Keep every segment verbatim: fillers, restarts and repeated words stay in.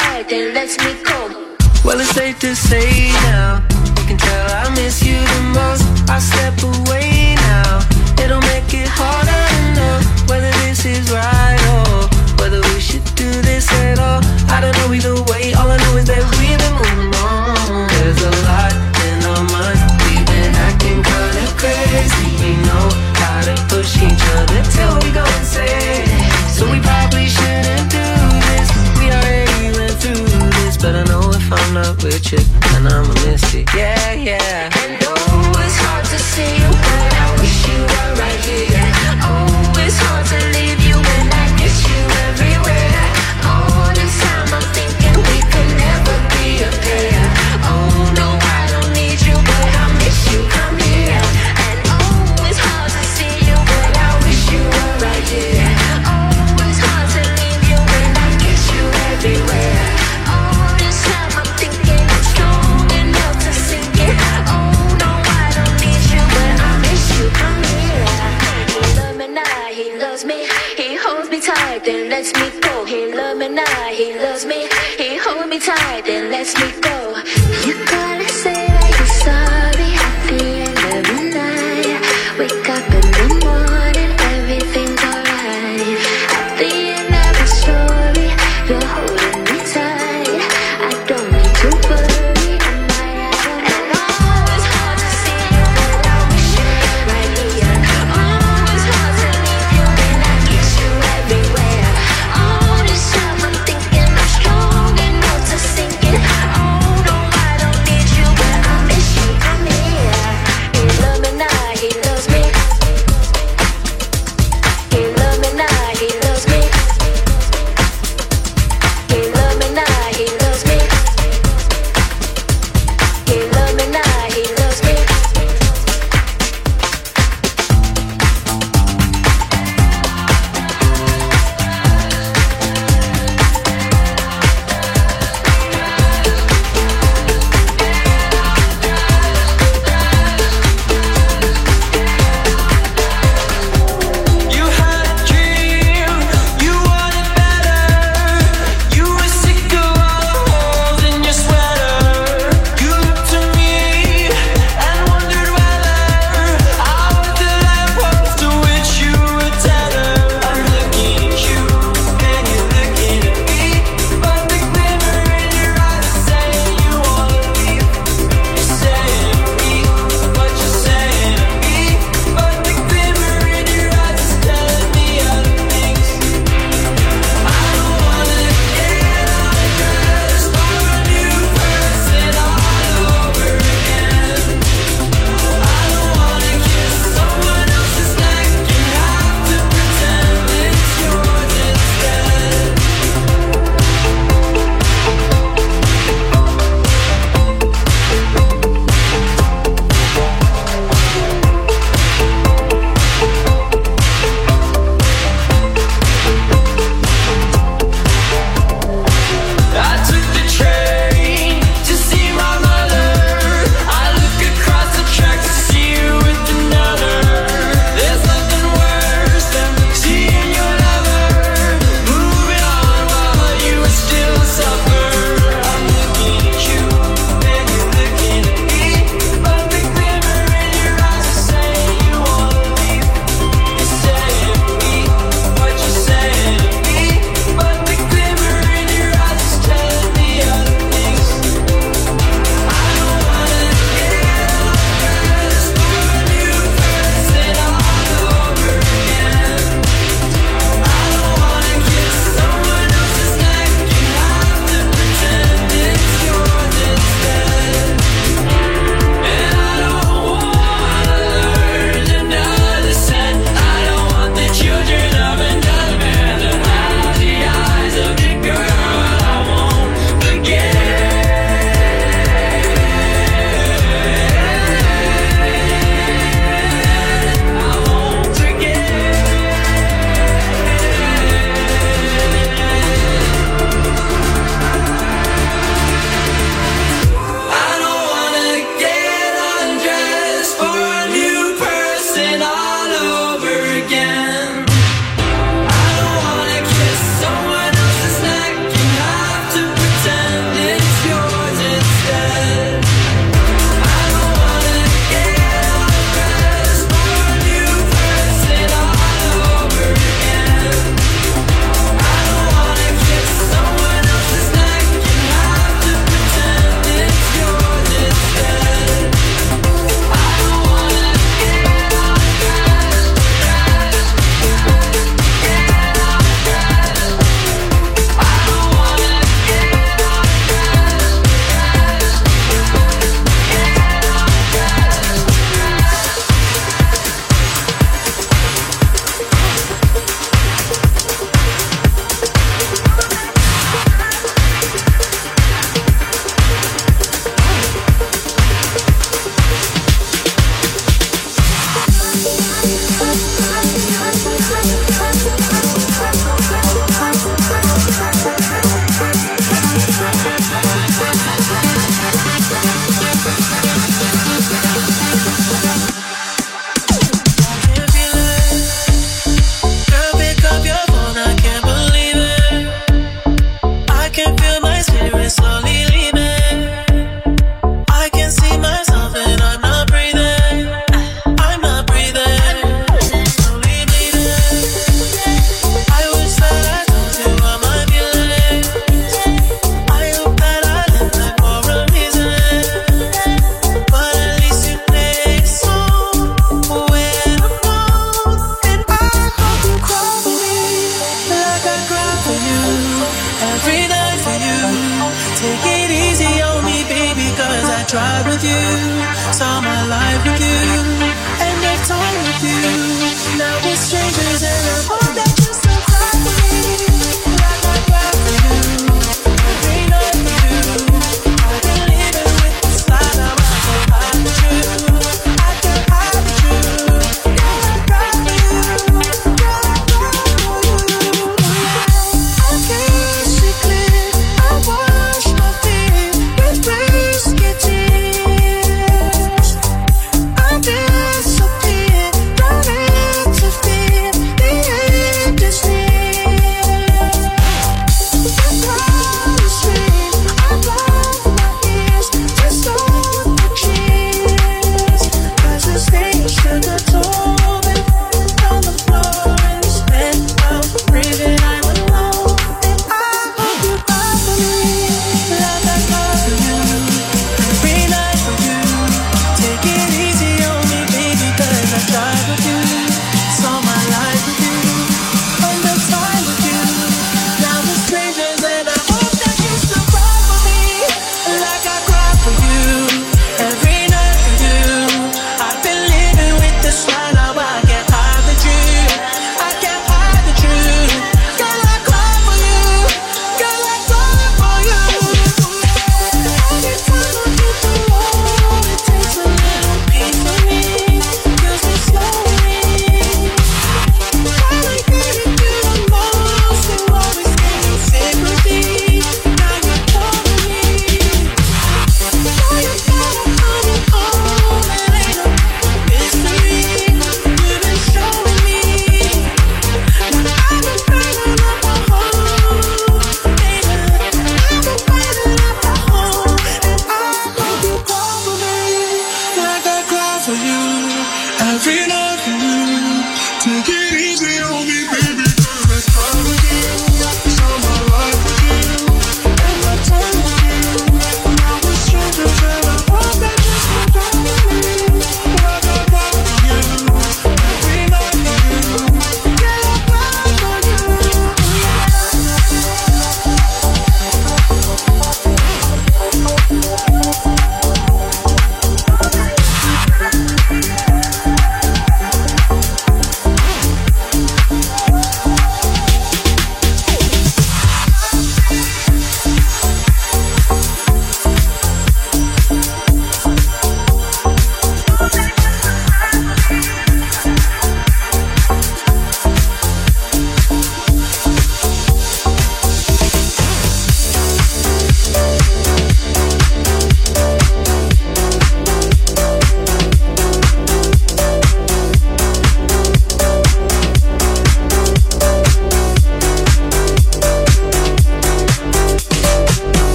tight, then lets me go. Well, it's safe to say now, you can tell I miss you the most. I step away now, it'll make it harder to know whether this is right or whether we should do this at all. I don't know either way, all I know is that we've been moving on. There's a lot in our minds, we've been acting kinda crazy. We know how to push each other till we go insane. So we probably shouldn't do this, we already went through this. But I know if I'm not with you, then I'ma miss it, yeah, yeah. And oh, it's hard to see you, but I wish you were right here. Oh, it's hard to leave you when I miss you everywhere. All this time I'm thinking we could never be a pair. Oh no, I don't need you, but I miss you, come here. And oh, it's hard to see you, but I wish you were right here. Oh, it's hard to leave you when I miss you everywhere. All this time I'm thinking I'm strong enough to sink it. Oh no, I don't need you, but I miss you, come here. He loves me now, he loves me. He holds me tight, then lets me go. He loves me now, he loves me. He holds me tight, then lets me go. You gotta say that you're sorry at the end of the night. Wake up in the morning, everything's alright. At the end of the story, you're holding me tight. I don't need to worry, am I right? And oh, it's hard to see you, but I wish you were right here. Oh, it's hard to leave you when I kiss you everywhere. All this time I'm thinking I'm strong enough to sink it. Oh with you, saw my life with you, and I've time with you. Now we're strangers and I hope that you still cry for me, like I cry for you, every night for you. I've been living with this lie, now I can't hide the truth. I can't hide the truth. Girl, I cry for you, girl, I cry for you. I can't see clear, I wash my feet with risky tears. I disappear, don't interfere. The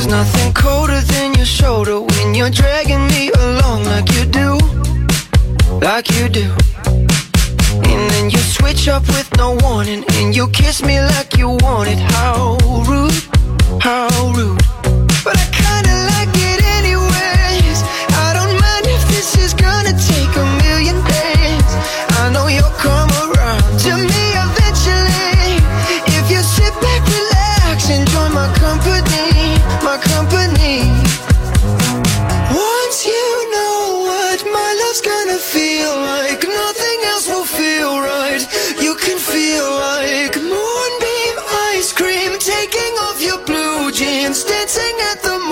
nothing colder than your shoulder when you're dragging me along like you do, like you do. And then you switch up with no warning, and you kiss me like you want it. How rude, how rude. But I kinda like it anyways. I don't mind if this is gonna take a million days. I know you'll come around to me eventually. If you sit back, relax, enjoy my company, my company. Once you know what my love's gonna feel like, nothing else will feel right. You can feel like moonbeam ice cream, taking off your blue jeans, dancing at the